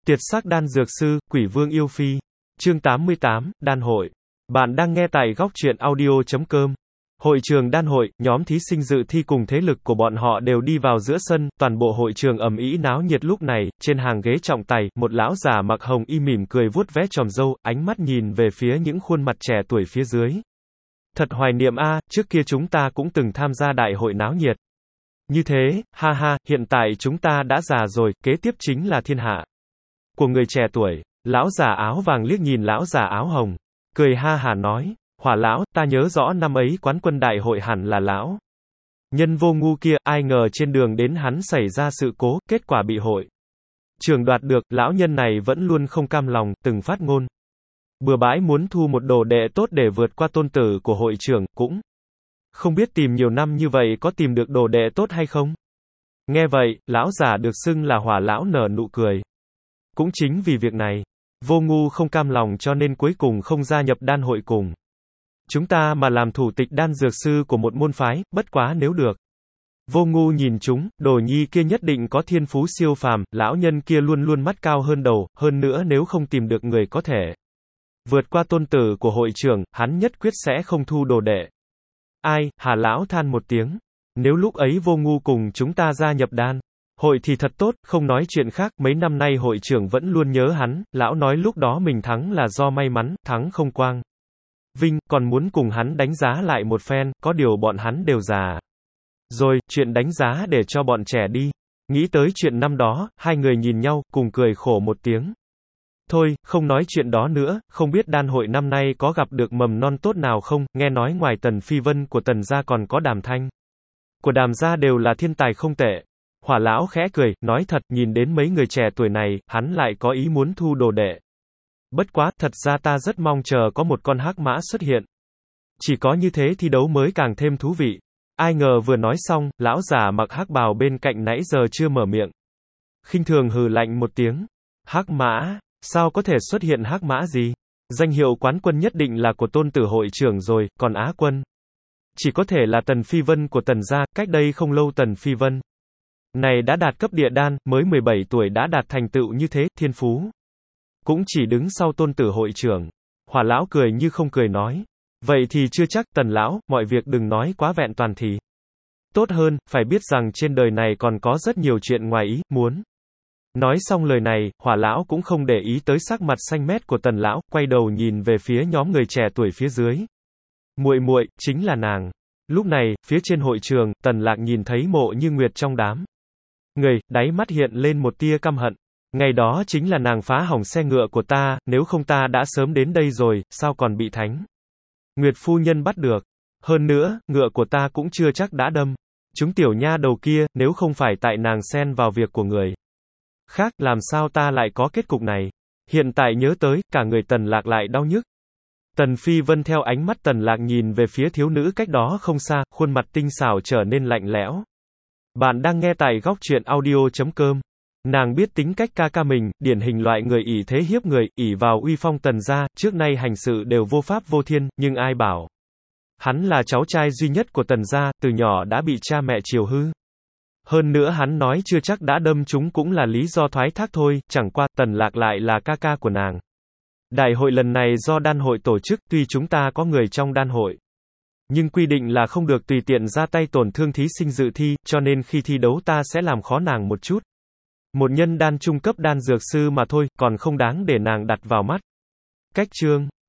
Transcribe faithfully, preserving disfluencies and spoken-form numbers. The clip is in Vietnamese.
Tuyệt sắc đan dược sư, Quỷ Vương yêu phi. Chương tám mươi tám, Đan hội. Bạn đang nghe tại góc truyện audio chấm com. Hội trường đan hội, nhóm thí sinh dự thi cùng thế lực của bọn họ đều đi vào giữa sân, toàn bộ hội trường ầm ĩ náo nhiệt lúc này, trên hàng ghế trọng tài, một lão già mặc hồng y mỉm cười vuốt vé chòm râu, ánh mắt nhìn về phía những khuôn mặt trẻ tuổi phía dưới. Thật hoài niệm a, trước kia chúng ta cũng từng tham gia đại hội náo nhiệt. Như thế, ha ha, hiện tại chúng ta đã già rồi, kế tiếp chính là thiên hạ của người trẻ tuổi. Lão già áo vàng liếc nhìn lão già áo hồng, cười ha hả nói, Hỏa lão, ta nhớ rõ năm ấy quán quân đại hội hẳn là lão nhân vô ngu kia, ai ngờ trên đường đến hắn xảy ra sự cố, kết quả bị hội trường đoạt được. Lão nhân này vẫn luôn không cam lòng, từng phát ngôn bừa bãi muốn thu một đồ đệ tốt để vượt qua tôn tử của hội trưởng, cũng không biết tìm nhiều năm như vậy có tìm được đồ đệ tốt hay không. Nghe vậy, lão già được xưng là Hỏa lão nở nụ cười. Cũng chính vì việc này, vô ngu không cam lòng cho nên cuối cùng không gia nhập đan hội cùng chúng ta mà làm thủ tịch đan dược sư của một môn phái, bất quá nếu được. Vô ngu nhìn chúng, đồ nhi kia nhất định có thiên phú siêu phàm, lão nhân kia luôn luôn mắt cao hơn đầu, hơn nữa nếu không tìm được người có thể vượt qua tôn tử của hội trưởng, hắn nhất quyết sẽ không thu đồ đệ. Ai, Hà lão than một tiếng, nếu lúc ấy vô ngu cùng chúng ta gia nhập đan hội thì thật tốt, không nói chuyện khác, mấy năm nay hội trưởng vẫn luôn nhớ hắn, lão nói lúc đó mình thắng là do may mắn, thắng không quang vinh, còn muốn cùng hắn đánh giá lại một phen, có điều bọn hắn đều già rồi, chuyện đánh giá để cho bọn trẻ đi. Nghĩ tới chuyện năm đó, hai người nhìn nhau, cùng cười khổ một tiếng. Thôi, không nói chuyện đó nữa, không biết đan hội năm nay có gặp được mầm non tốt nào không, nghe nói ngoài Tần Phi Vân của Tần gia còn có Đàm Thanh của Đàm gia đều là thiên tài không tệ. Hỏa lão khẽ cười, nói thật, nhìn đến mấy người trẻ tuổi này, hắn lại có ý muốn thu đồ đệ. Bất quá, thật ra ta rất mong chờ có một con hắc mã xuất hiện. Chỉ có như thế thi đấu mới càng thêm thú vị. Ai ngờ vừa nói xong, lão già mặc hắc bào bên cạnh nãy giờ chưa mở miệng. Khinh thường hừ lạnh một tiếng. Hắc mã? Sao có thể xuất hiện hắc mã gì? Danh hiệu quán quân nhất định là của tôn tử hội trưởng rồi, còn á quân chỉ có thể là Tần Phi Vân của Tần gia. Cách đây không lâu Tần Phi Vân này đã đạt cấp địa đan, mới mười bảy tuổi đã đạt thành tựu như thế, thiên phú cũng chỉ đứng sau tôn tử hội trưởng. Hỏa lão cười như không cười nói, vậy thì chưa chắc, Tần lão, mọi việc đừng nói quá vẹn toàn thì tốt hơn, phải biết rằng trên đời này còn có rất nhiều chuyện ngoài ý muốn. Nói xong lời này, Hỏa lão cũng không để ý tới sắc mặt xanh mét của Tần lão, quay đầu nhìn về phía nhóm người trẻ tuổi phía dưới. Muội muội, chính là nàng. Lúc này, phía trên hội trường, Tần Lạc nhìn thấy Mộ Như Nguyệt trong đám người, đáy mắt hiện lên một tia căm hận. Ngày đó chính là nàng phá hỏng xe ngựa của ta, nếu không ta đã sớm đến đây rồi, sao còn bị Thánh Nguyệt phu nhân bắt được. Hơn nữa, ngựa của ta cũng chưa chắc đã đâm chúng tiểu nha đầu kia, nếu không phải tại nàng xen vào việc của người khác, làm sao ta lại có kết cục này. Hiện tại nhớ tới, cả người Tần Lạc lại đau nhức. Tần Phi Vân theo ánh mắt Tần Lạc nhìn về phía thiếu nữ cách đó không xa, khuôn mặt tinh xảo trở nên lạnh lẽo. Bạn đang nghe tại góc truyện audio chấm com. Nàng biết tính cách ca ca mình, điển hình loại người ỷ thế hiếp người, ỷ vào uy phong Tần gia, trước nay hành sự đều vô pháp vô thiên, nhưng ai bảo hắn là cháu trai duy nhất của Tần gia, từ nhỏ đã bị cha mẹ chiều hư. Hơn nữa hắn nói chưa chắc đã đâm chúng cũng là lý do thoái thác thôi, chẳng qua Tần Lạc lại là ca ca của nàng. Đại hội lần này do đan hội tổ chức, tuy chúng ta có người trong đan hội, nhưng quy định là không được tùy tiện ra tay tổn thương thí sinh dự thi, cho nên khi thi đấu ta sẽ làm khó nàng một chút. Một nhân đan trung cấp đan dược sư mà thôi, còn không đáng để nàng đặt vào mắt. Cách chương